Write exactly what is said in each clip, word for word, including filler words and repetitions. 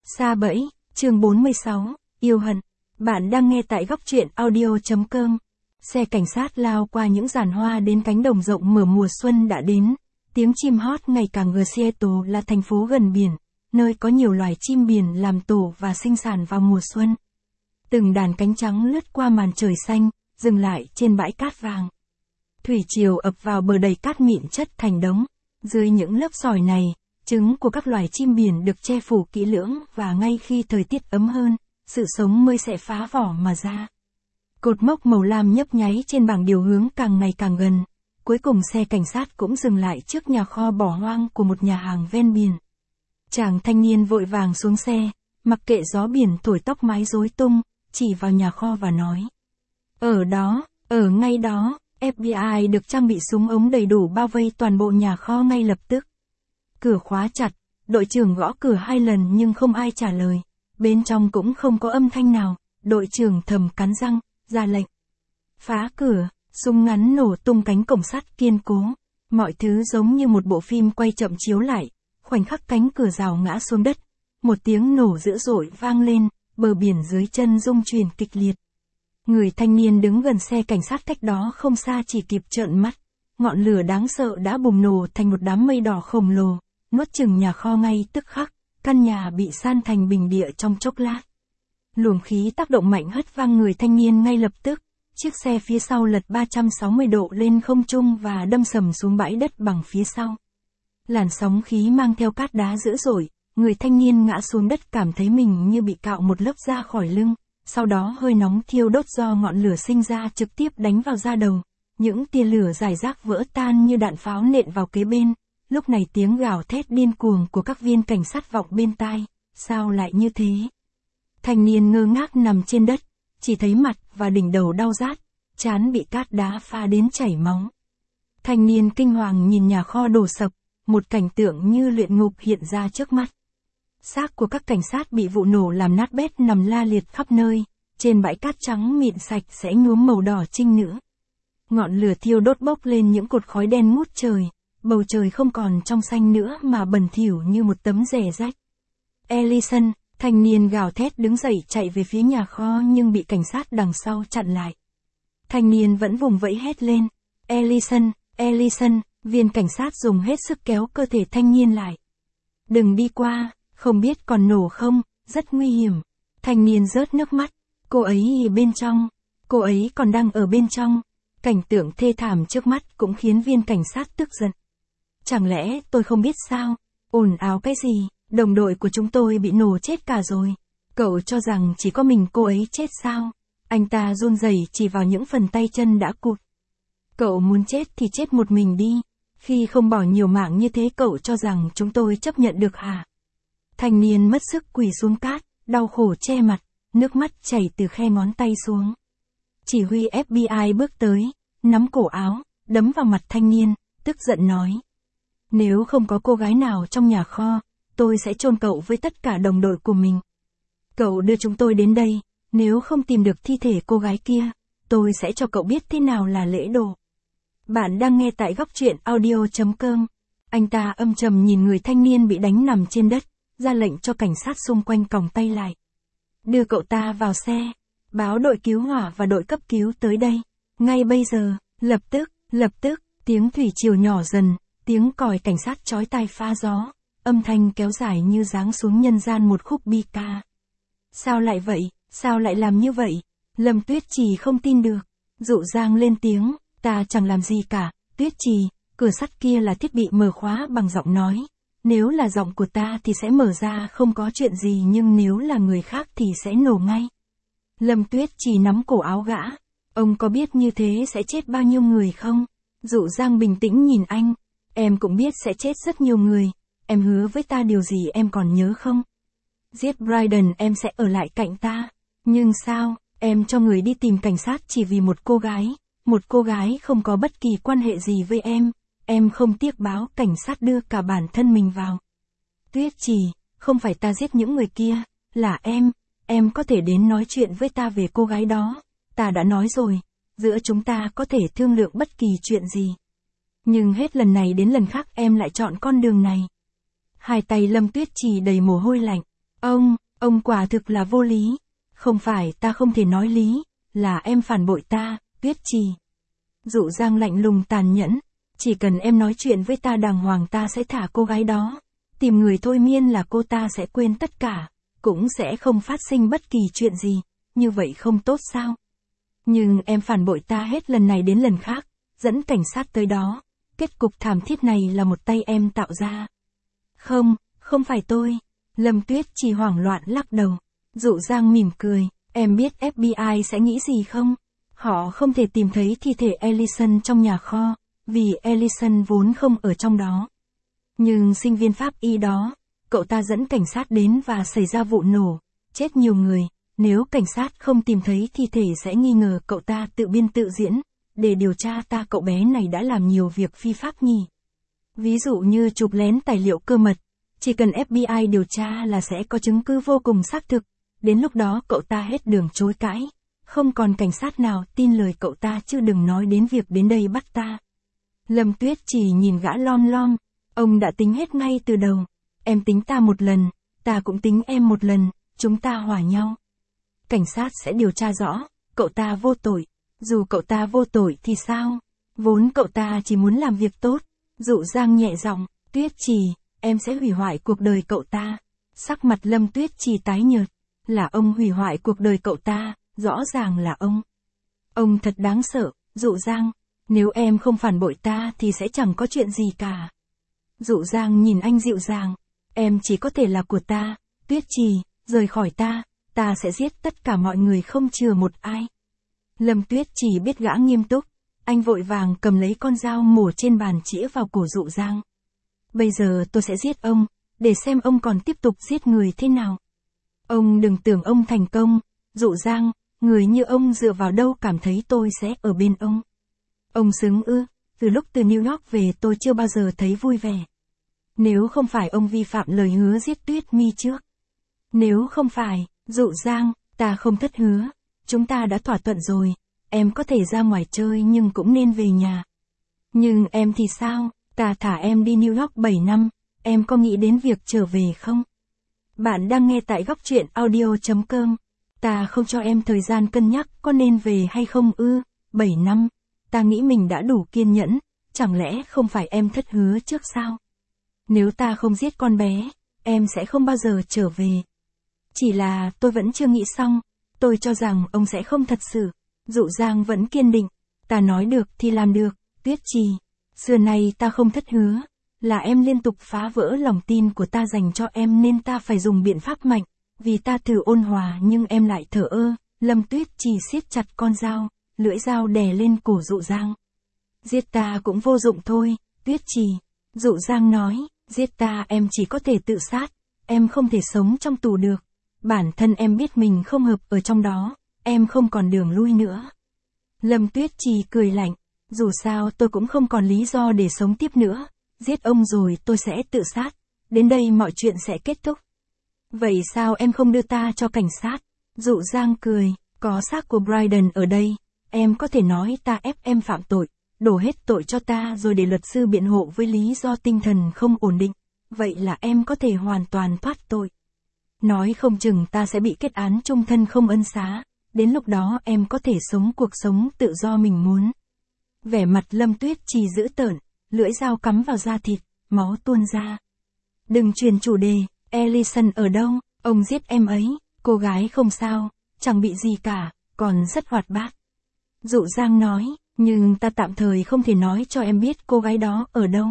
Sa bẫy, chương bốn mươi sáu, yêu hận. Bạn đang nghe tại góc truyện audio.com. Xe cảnh sát lao qua những giàn hoa đến cánh đồng rộng mở mùa xuân đã đến. Tiếng chim hót ngày càng gần. Seattle là thành phố gần biển, nơi có nhiều loài chim biển làm tổ và sinh sản vào mùa xuân. Từng đàn cánh trắng lướt qua màn trời xanh, dừng lại trên bãi cát vàng. Thủy triều ập vào bờ đầy cát mịn chất thành đống. Dưới những lớp sỏi này, trứng của các loài chim biển được che phủ kỹ lưỡng và ngay khi thời tiết ấm hơn, sự sống mới sẽ phá vỏ mà ra. Cột mốc màu lam nhấp nháy trên bảng điều hướng càng ngày càng gần. Cuối cùng xe cảnh sát cũng dừng lại trước nhà kho bỏ hoang của một nhà hàng ven biển. Chàng thanh niên vội vàng xuống xe, mặc kệ gió biển thổi tóc mái rối tung, chỉ vào nhà kho và nói. Ở đó, ở ngay đó, ép bi ai được trang bị súng ống đầy đủ bao vây toàn bộ nhà kho ngay lập tức. Cửa khóa chặt, đội trưởng gõ cửa hai lần nhưng không ai trả lời. Bên trong cũng không có âm thanh nào, đội trưởng thầm cắn răng, ra lệnh. Phá cửa, súng ngắn nổ tung cánh cổng sắt kiên cố. Mọi thứ giống như một bộ phim quay chậm chiếu lại, khoảnh khắc cánh cửa rào ngã xuống đất. Một tiếng nổ dữ dội vang lên, bờ biển dưới chân rung chuyển kịch liệt. Người thanh niên đứng gần xe cảnh sát cách đó không xa chỉ kịp trợn mắt. Ngọn lửa đáng sợ đã bùng nổ thành một đám mây đỏ khổng lồ, nuốt chửng nhà kho ngay tức khắc, căn nhà bị san thành bình địa trong chốc lát. Luồng khí tác động mạnh hất văng người thanh niên ngay lập tức, chiếc xe phía sau lật ba trăm sáu mươi độ lên không trung và đâm sầm xuống bãi đất bằng phía sau. Làn sóng khí mang theo cát đá dữ dội, người thanh niên ngã xuống đất cảm thấy mình như bị cạo một lớp da khỏi lưng, sau đó hơi nóng thiêu đốt do ngọn lửa sinh ra trực tiếp đánh vào da đầu. Những tia lửa rải rác vỡ tan như đạn pháo nện vào kế bên. Lúc này tiếng gào thét điên cuồng của các viên cảnh sát vọng bên tai. Sao lại như thế? Thanh niên ngơ ngác nằm trên đất, chỉ thấy mặt và đỉnh đầu đau rát, trán bị cát đá pha đến chảy máu. Thanh niên kinh hoàng nhìn nhà kho đổ sập, một cảnh tượng như luyện ngục hiện ra trước mắt. Xác của các cảnh sát bị vụ nổ làm nát bét nằm la liệt khắp nơi, trên bãi cát trắng mịn sạch sẽ nhuốm màu đỏ trinh nữ. Ngọn lửa thiêu đốt bốc lên những cột khói đen ngút trời, bầu trời không còn trong xanh nữa mà bẩn thỉu như một tấm rẻ rách. Ellison, thanh niên gào thét đứng dậy chạy về phía nhà kho nhưng bị cảnh sát đằng sau chặn lại. Thanh niên vẫn vùng vẫy hét lên. Ellison, Ellison, viên cảnh sát dùng hết sức kéo cơ thể thanh niên lại. Đừng đi qua, không biết còn nổ không, rất nguy hiểm. Thanh niên rớt nước mắt. Cô ấy ở bên trong, cô ấy còn đang ở bên trong. Cảnh tượng thê thảm trước mắt cũng khiến viên cảnh sát tức giận. Chẳng lẽ tôi không biết sao? Ồn ào cái gì? Đồng đội của chúng tôi bị nổ chết cả rồi. Cậu cho rằng chỉ có mình cô ấy chết sao? Anh ta run rẩy chỉ vào những phần tay chân đã cụt. Cậu muốn chết thì chết một mình đi. Khi không bỏ nhiều mạng như thế cậu cho rằng chúng tôi chấp nhận được hả? Thanh niên mất sức quỳ xuống cát, đau khổ che mặt, nước mắt chảy từ khe ngón tay xuống. Chỉ huy ép bi ai bước tới, nắm cổ áo, đấm vào mặt thanh niên, tức giận nói. Nếu không có cô gái nào trong nhà kho, tôi sẽ chôn cậu với tất cả đồng đội của mình. Cậu đưa chúng tôi đến đây, nếu không tìm được thi thể cô gái kia, tôi sẽ cho cậu biết thế nào là lễ độ. Bạn đang nghe tại góc truyện audio.com. Anh ta âm trầm nhìn người thanh niên bị đánh nằm trên đất, ra lệnh cho cảnh sát xung quanh còng tay lại. Đưa cậu ta vào xe. Báo đội cứu hỏa và đội cấp cứu tới đây. Ngay bây giờ, lập tức, lập tức, tiếng thủy triều nhỏ dần, tiếng còi cảnh sát chói tai pha gió, âm thanh kéo dài như giáng xuống nhân gian một khúc bi ca. Sao lại vậy, sao lại làm như vậy? Lâm Tuyết Trì không tin được. Dụ Giang lên tiếng, ta chẳng làm gì cả, Tuyết Trì, cửa sắt kia là thiết bị mở khóa bằng giọng nói. Nếu là giọng của ta thì sẽ mở ra không có chuyện gì nhưng nếu là người khác thì sẽ nổ ngay. Lâm Tuyết Trì nắm cổ áo gã. Ông có biết như thế sẽ chết bao nhiêu người không? Dụ Giang bình tĩnh nhìn anh. Em cũng biết sẽ chết rất nhiều người. Em hứa với ta điều gì em còn nhớ không? Giết Bryden em sẽ ở lại cạnh ta. Nhưng sao, em cho người đi tìm cảnh sát chỉ vì một cô gái. Một cô gái không có bất kỳ quan hệ gì với em. Em không tiếc báo cảnh sát đưa cả bản thân mình vào. Tuyết Trì, không phải ta giết những người kia, là em. Em có thể đến nói chuyện với ta về cô gái đó. Ta đã nói rồi, giữa chúng ta có thể thương lượng bất kỳ chuyện gì. Nhưng hết lần này đến lần khác em lại chọn con đường này. Hai tay Lâm Tuyết Trì đầy mồ hôi lạnh. Ông, ông quả thực là vô lý. Không phải ta không thể nói lý, là em phản bội ta, Tuyết Trì. Dụ Giang lạnh lùng tàn nhẫn, chỉ cần em nói chuyện với ta đàng hoàng ta sẽ thả cô gái đó. Tìm người thôi miên là cô ta sẽ quên tất cả, cũng sẽ không phát sinh bất kỳ chuyện gì, như vậy không tốt sao? Nhưng em phản bội ta hết lần này đến lần khác, dẫn cảnh sát tới đó, kết cục thảm thiết này là một tay em tạo ra. Không, không phải tôi. Lâm Tuyết Trì hoảng loạn lắc đầu. Dụ Giang mỉm cười, em biết ép bê i sẽ nghĩ gì không? Họ không thể tìm thấy thi thể Ellison trong nhà kho, vì Ellison vốn không ở trong đó. Nhưng sinh viên pháp y đó, cậu ta dẫn cảnh sát đến và xảy ra vụ nổ, chết nhiều người. Nếu cảnh sát không tìm thấy thi thể sẽ nghi ngờ cậu ta tự biên tự diễn. Để điều tra ta cậu bé này đã làm nhiều việc phi pháp nhỉ. Ví dụ như chụp lén tài liệu cơ mật. Chỉ cần ép bê i điều tra là sẽ có chứng cứ vô cùng xác thực. Đến lúc đó cậu ta hết đường chối cãi. Không còn cảnh sát nào tin lời cậu ta chứ đừng nói đến việc đến đây bắt ta. Lâm Tuyết chỉ nhìn gã lom lom. Ông đã tính hết ngay từ đầu. Em tính ta một lần, ta cũng tính em một lần, chúng ta hòa nhau. Cảnh sát sẽ điều tra rõ, cậu ta vô tội. Dù cậu ta vô tội thì sao? Vốn cậu ta chỉ muốn làm việc tốt. Dụ Giang nhẹ giọng, Tuyết Trì, em sẽ hủy hoại cuộc đời cậu ta. Sắc mặt Lâm Tuyết Trì tái nhợt. Là ông hủy hoại cuộc đời cậu ta, rõ ràng là ông. Ông thật đáng sợ, Dụ Giang. Nếu em không phản bội ta thì sẽ chẳng có chuyện gì cả. Dụ Giang nhìn anh dịu dàng. Em chỉ có thể là của ta, Tuyết Trì, rời khỏi ta, ta sẽ giết tất cả mọi người không chừa một ai. Lâm Tuyết Trì biết gã nghiêm túc. Anh vội vàng cầm lấy con dao mổ trên bàn chĩa vào cổ Dụ Giang. Bây giờ tôi sẽ giết ông, để xem ông còn tiếp tục giết người thế nào. Ông đừng tưởng ông thành công, Dụ Giang, người như ông dựa vào đâu cảm thấy tôi sẽ ở bên ông. Ông xứng ư, từ lúc từ New York về tôi chưa bao giờ thấy vui vẻ. Nếu không phải ông vi phạm lời hứa giết Tuyết Mi trước. Nếu không phải, Dụ Giang, ta không thất hứa. Chúng ta đã thỏa thuận rồi, em có thể ra ngoài chơi nhưng cũng nên về nhà. Nhưng em thì sao, ta thả em đi New York bảy năm, em có nghĩ đến việc trở về không? Bạn đang nghe tại góc truyện audio chấm com. Ta không cho em thời gian cân nhắc có nên về hay không ư, bảy năm. Ta nghĩ mình đã đủ kiên nhẫn, chẳng lẽ không phải em thất hứa trước sao? Nếu ta không giết con bé, em sẽ không bao giờ trở về. Chỉ là tôi vẫn chưa nghĩ xong, tôi cho rằng ông sẽ không thật sự. Dụ Giang vẫn kiên định, ta nói được thì làm được, Tuyết Trì. Xưa nay ta không thất hứa, là em liên tục phá vỡ lòng tin của ta dành cho em nên ta phải dùng biện pháp mạnh, vì ta thử ôn hòa nhưng em lại thờ ơ. Lâm Tuyết Trì siết chặt con dao, lưỡi dao đè lên cổ Dụ Giang. Giết ta cũng vô dụng thôi, Tuyết Trì. Dụ Giang nói, giết ta em chỉ có thể tự sát, em không thể sống trong tù được. Bản thân em biết mình không hợp ở trong đó, em không còn đường lui nữa. Lâm Tuyết Trì cười lạnh, dù sao tôi cũng không còn lý do để sống tiếp nữa, giết ông rồi tôi sẽ tự sát, đến đây mọi chuyện sẽ kết thúc. Vậy sao em không đưa ta cho cảnh sát? Dụ Giang cười, có xác của Bryden ở đây, em có thể nói ta ép em phạm tội, đổ hết tội cho ta rồi để luật sư biện hộ với lý do tinh thần không ổn định, vậy là em có thể hoàn toàn thoát tội. Nói không chừng ta sẽ bị kết án chung thân không ân xá, đến lúc đó em có thể sống cuộc sống tự do mình muốn. Vẻ mặt Lâm Tuyết Trì dữ tợn, lưỡi dao cắm vào da thịt, máu tuôn ra. Đừng truyền chủ đề, Ellison ở đâu, ông giết em ấy, cô gái không sao, chẳng bị gì cả, còn rất hoạt bát. Dụ Giang nói, nhưng ta tạm thời không thể nói cho em biết cô gái đó ở đâu.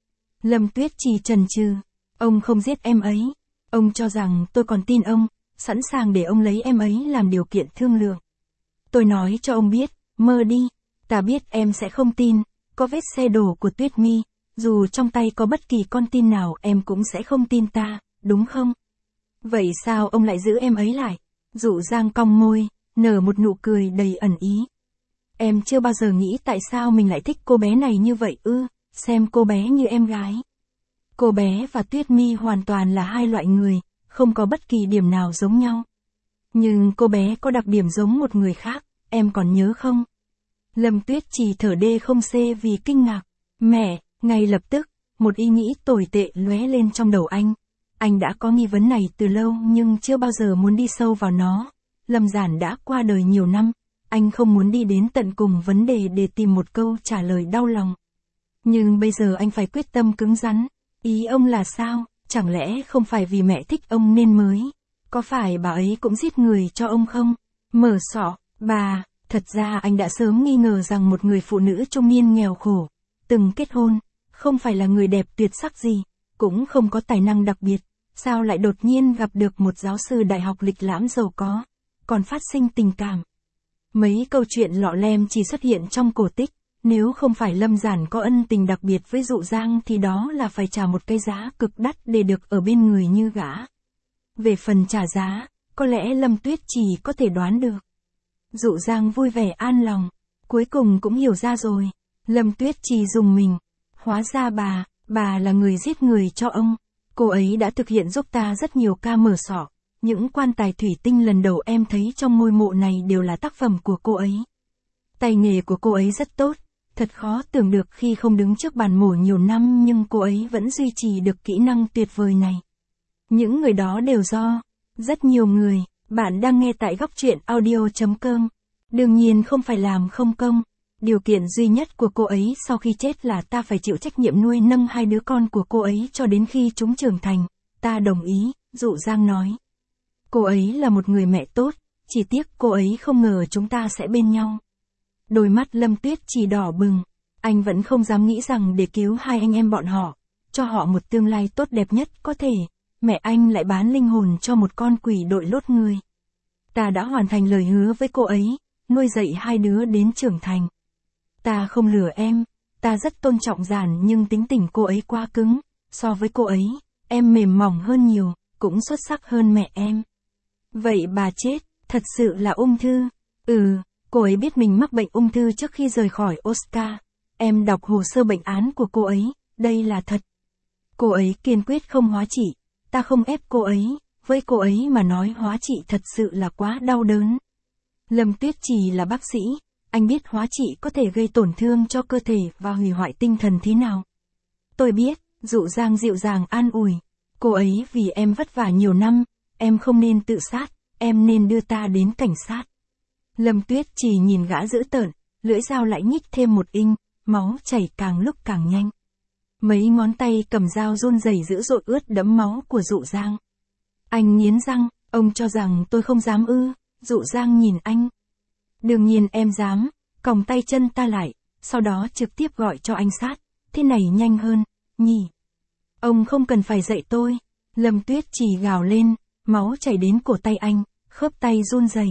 Lâm Tuyết Trì chần chừ, ông không giết em ấy. Ông cho rằng tôi còn tin ông, sẵn sàng để ông lấy em ấy làm điều kiện thương lượng. Tôi nói cho ông biết, mơ đi, ta biết em sẽ không tin, có vết xe đổ của Tuyết Mi, dù trong tay có bất kỳ con tin nào em cũng sẽ không tin ta, đúng không? Vậy sao ông lại giữ em ấy lại? Dụ Giang cong môi, nở một nụ cười đầy ẩn ý. Em chưa bao giờ nghĩ tại sao mình lại thích cô bé này như vậy ư, xem cô bé như em gái. Cô bé và Tuyết Mi hoàn toàn là hai loại người, không có bất kỳ điểm nào giống nhau. Nhưng cô bé có đặc điểm giống một người khác, em còn nhớ không? Lâm Tuyết Trì thở đê không xê vì kinh ngạc. Mẹ, ngay lập tức, một ý nghĩ tồi tệ lóe lên trong đầu anh. Anh đã có nghi vấn này từ lâu nhưng chưa bao giờ muốn đi sâu vào nó. Lâm Giản đã qua đời nhiều năm, anh không muốn đi đến tận cùng vấn đề để tìm một câu trả lời đau lòng. Nhưng bây giờ anh phải quyết tâm cứng rắn. Ý ông là sao? Chẳng lẽ không phải vì mẹ thích ông nên mới? Có phải bà ấy cũng giết người cho ông không? Mở sọ, bà, thật ra anh đã sớm nghi ngờ rằng một người phụ nữ trung niên nghèo khổ, từng kết hôn, không phải là người đẹp tuyệt sắc gì, cũng không có tài năng đặc biệt, sao lại đột nhiên gặp được một giáo sư đại học lịch lãm giàu có, còn phát sinh tình cảm. Mấy câu chuyện lọ lem chỉ xuất hiện trong cổ tích, nếu không phải Lâm Giản có ân tình đặc biệt với Dụ Giang thì đó là phải trả một cái giá cực đắt để được ở bên người như gã. Về phần trả giá, có lẽ Lâm Tuyết chỉ có thể đoán được. Dụ Giang vui vẻ an lòng, cuối cùng cũng hiểu ra rồi. Lâm Tuyết chỉ dùng mình. Hóa ra bà, bà là người giết người cho ông. Cô ấy đã thực hiện giúp ta rất nhiều ca mở sọ. Những quan tài thủy tinh lần đầu em thấy trong ngôi mộ này đều là tác phẩm của cô ấy. Tay nghề của cô ấy rất tốt. Thật khó tưởng được khi không đứng trước bàn mổ nhiều năm nhưng cô ấy vẫn duy trì được kỹ năng tuyệt vời này. Những người đó đều do rất nhiều người. Bạn đang nghe tại góc truyện audio chấm com. Đương nhiên không phải làm không công. Điều kiện duy nhất của cô ấy sau khi chết là ta phải chịu trách nhiệm nuôi nâng hai đứa con của cô ấy cho đến khi chúng trưởng thành. Ta đồng ý, Dụ Giang nói. Cô ấy là một người mẹ tốt, chỉ tiếc cô ấy không ngờ chúng ta sẽ bên nhau. Đôi mắt Lâm Tuyết chỉ đỏ bừng, anh vẫn không dám nghĩ rằng để cứu hai anh em bọn họ, cho họ một tương lai tốt đẹp nhất có thể, mẹ anh lại bán linh hồn cho một con quỷ đội lốt người. Ta đã hoàn thành lời hứa với cô ấy, nuôi dạy hai đứa đến trưởng thành. Ta không lừa em, ta rất tôn trọng Giản nhưng tính tình cô ấy quá cứng, so với cô ấy, em mềm mỏng hơn nhiều, cũng xuất sắc hơn mẹ em. Vậy bà chết, thật sự là ung thư? Ừ, cô ấy biết mình mắc bệnh ung thư trước khi rời khỏi Oscar. Em đọc hồ sơ bệnh án của cô ấy, đây là thật. Cô ấy kiên quyết không hóa trị, ta không ép cô ấy, với cô ấy mà nói hóa trị thật sự là quá đau đớn. Lâm Tuyết chỉ là bác sĩ, anh biết hóa trị có thể gây tổn thương cho cơ thể và hủy hoại tinh thần thế nào. Tôi biết, Dụ Giang dịu dàng an ủi. Cô ấy vì em vất vả nhiều năm, em không nên tự sát, em nên đưa ta đến cảnh sát. Lâm Tuyết chỉ nhìn gã dữ tợn, lưỡi dao lại nhích thêm một inch, máu chảy càng lúc càng nhanh. Mấy ngón tay cầm dao run rẩy dữ dội ướt đẫm máu của Dụ Giang. Anh nghiến răng, ông cho rằng tôi không dám ư? Dụ Giang nhìn anh. Đương nhiên em dám, còng tay chân ta lại, sau đó trực tiếp gọi cho anh sát, thế này nhanh hơn, nhỉ? Ông không cần phải dạy tôi. Lâm Tuyết chỉ gào lên, máu chảy đến cổ tay anh, khớp tay run rẩy.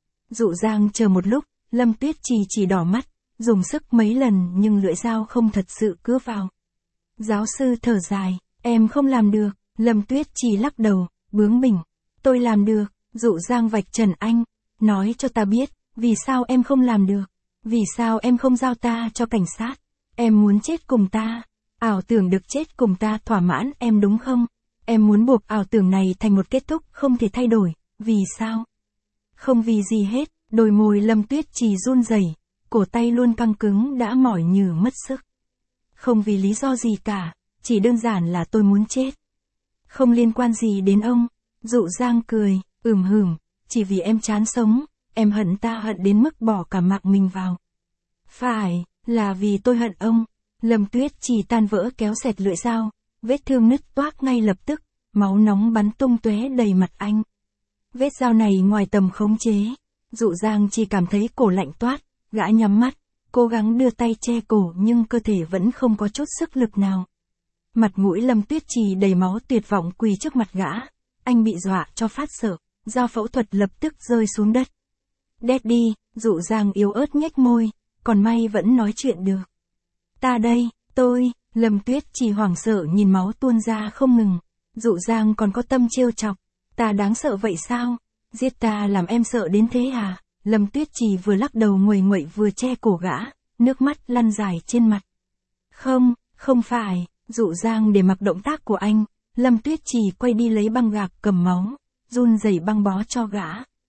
Dụ Giang chờ một lúc, Lâm Tuyết chỉ chỉ đỏ mắt, dùng sức mấy lần nhưng lưỡi dao không thật sự cứa vào. Giáo sư thở dài, em không làm được. Lâm Tuyết chỉ lắc đầu, bướng bỉnh. Tôi làm được. Dụ Giang vạch trần anh, nói cho ta biết, vì sao em không làm được? Vì sao em không giao ta cho cảnh sát? Em muốn chết cùng ta. Ảo tưởng được chết cùng ta thỏa mãn em đúng không? Em muốn buộc ảo tưởng này thành một kết thúc không thể thay đổi, vì sao? Không vì gì hết, đôi môi Lâm Tuyết chỉ run rẩy, cổ tay luôn căng cứng đã mỏi nhừ mất sức. Không vì lý do gì cả, chỉ đơn giản là tôi muốn chết. Không liên quan gì đến ông. Dụ Giang cười, ừm hửm, chỉ vì em chán sống, em hận ta hận đến mức bỏ cả mạng mình vào. Phải, là vì tôi hận ông. Lâm Tuyết chỉ tan vỡ kéo xẹt lưỡi dao, vết thương nứt toác ngay lập tức, máu nóng bắn tung tóe đầy mặt anh. Vết dao này ngoài tầm khống chế, Dụ Giang chỉ cảm thấy cổ lạnh toát, gã nhắm mắt, cố gắng đưa tay che cổ nhưng cơ thể vẫn không có chút sức lực nào. Mặt mũi Lâm Tuyết Trì đầy máu tuyệt vọng quỳ trước mặt gã, anh bị dọa cho phát sợ, dao phẫu thuật lập tức rơi xuống đất. Daddy, Dụ Giang yếu ớt nhếch môi, còn may vẫn nói chuyện được. Ta đây, tôi, Lâm Tuyết Trì hoảng sợ nhìn máu tuôn ra không ngừng. Dụ Giang còn có tâm trêu chọc, ta đáng sợ vậy sao? Giết ta làm em sợ đến thế à? Lâm Tuyết Trì vừa lắc đầu nguầy nguậy vừa che cổ gã, nước mắt lăn dài trên mặt. Không, không phải. Dụ Giang để mặc động tác của anh, Lâm Tuyết Trì quay đi lấy băng gạc cầm máu, run rẩy băng bó cho gã.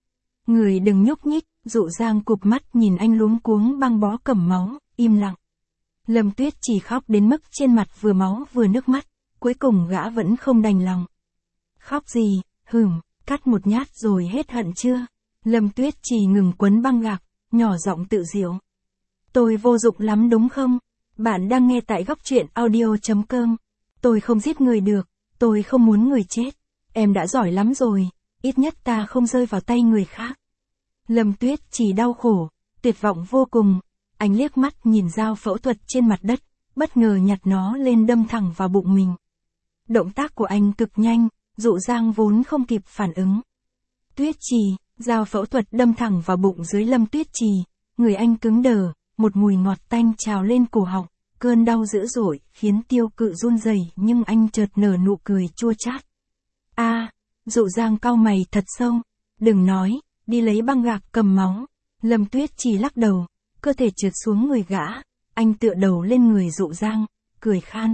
Người đừng nhúc nhích, Dụ Giang cụp mắt nhìn anh luống cuống băng bó cầm máu, im lặng. Lâm Tuyết Trì khóc đến mức trên mặt vừa máu vừa nước mắt, cuối cùng gã vẫn không đành lòng. Khóc gì, hửm, cắt một nhát rồi hết hận chưa? Lâm Tuyết Trì ngừng quấn băng gạc, nhỏ giọng tự giễu. Tôi vô dụng lắm đúng không? Bạn đang nghe tại góc truyện audio.com. Tôi không giết người được, tôi không muốn người chết. Em đã giỏi lắm rồi, ít nhất ta không rơi vào tay người khác. Lâm Tuyết Trì đau khổ, tuyệt vọng vô cùng. Anh liếc mắt nhìn dao phẫu thuật trên mặt đất, bất ngờ nhặt nó lên đâm thẳng vào bụng mình. Động tác của anh cực nhanh, Dụ Giang vốn không kịp phản ứng. Tuyết Trì, dao phẫu thuật đâm thẳng vào bụng dưới Lâm Tuyết Trì, người anh cứng đờ, một mùi ngọt tanh trào lên cổ họng, cơn đau dữ dội khiến Tiêu Cự run rẩy, nhưng anh chợt nở nụ cười chua chát. A, à, Dụ Giang cau mày thật sâu, đừng nói, đi lấy băng gạc cầm máu. Lâm Tuyết Trì lắc đầu, cơ thể trượt xuống người gã, anh tựa đầu lên người Dụ Giang, cười khan.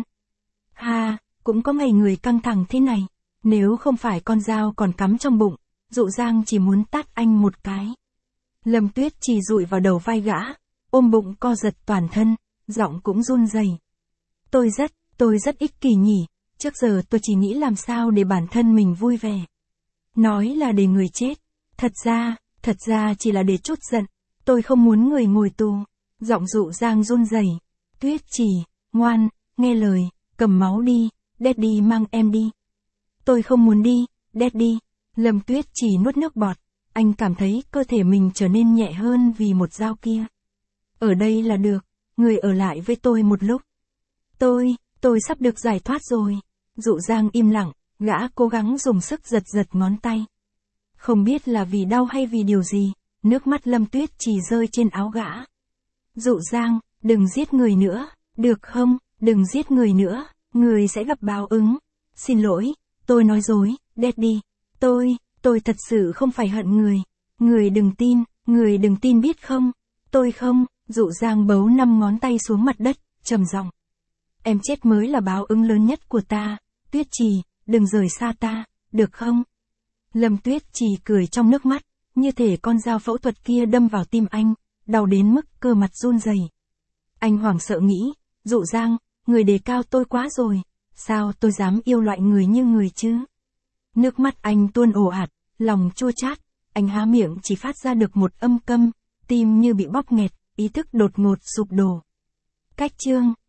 Ha, cũng có ngày người căng thẳng thế này, nếu không phải con dao còn cắm trong bụng, Dụ Giang chỉ muốn tát anh một cái. Lâm Tuyết Trì dụi vào đầu vai gã, ôm bụng co giật toàn thân, giọng cũng run rẩy. Tôi rất, tôi rất ích kỷ nhỉ, trước giờ tôi chỉ nghĩ làm sao để bản thân mình vui vẻ. Nói là để người chết, thật ra, thật ra chỉ là để trút giận, tôi không muốn người ngồi tù. Giọng Dụ Giang run rẩy. Tuyết Trì, ngoan, nghe lời, cầm máu đi, Daddy mang em đi. Tôi không muốn đi, Daddy. Lâm Tuyết Trì nuốt nước bọt, anh cảm thấy cơ thể mình trở nên nhẹ hơn vì một dao kia. Ở đây là được, người ở lại với tôi một lúc. Tôi, tôi sắp được giải thoát rồi. Dụ Giang im lặng, gã cố gắng dùng sức giật giật ngón tay. Không biết là vì đau hay vì điều gì, nước mắt Lâm Tuyết Trì rơi trên áo gã. Dụ Giang, đừng giết người nữa, được không, đừng giết người nữa, người sẽ gặp báo ứng. Xin lỗi, tôi nói dối, Daddy. Tôi, tôi thật sự không phải hận người. Người đừng tin, người đừng tin biết không. Tôi không, Dụ Giang bấu năm ngón tay xuống mặt đất, trầm giọng. Em chết mới là báo ứng lớn nhất của ta. Tuyết Trì, đừng rời xa ta, được không? Lâm Tuyết Trì cười trong nước mắt, như thể con dao phẫu thuật kia đâm vào tim anh, đau đến mức cơ mặt run rẩy. Anh hoảng sợ nghĩ, Dụ Giang, người đề cao tôi quá rồi, sao tôi dám yêu loại người như người chứ? Nước mắt anh tuôn ồ ạt, lòng chua chát, anh há miệng chỉ phát ra được một âm câm, tim như bị bóp nghẹt, ý thức đột ngột sụp đổ. Cách chương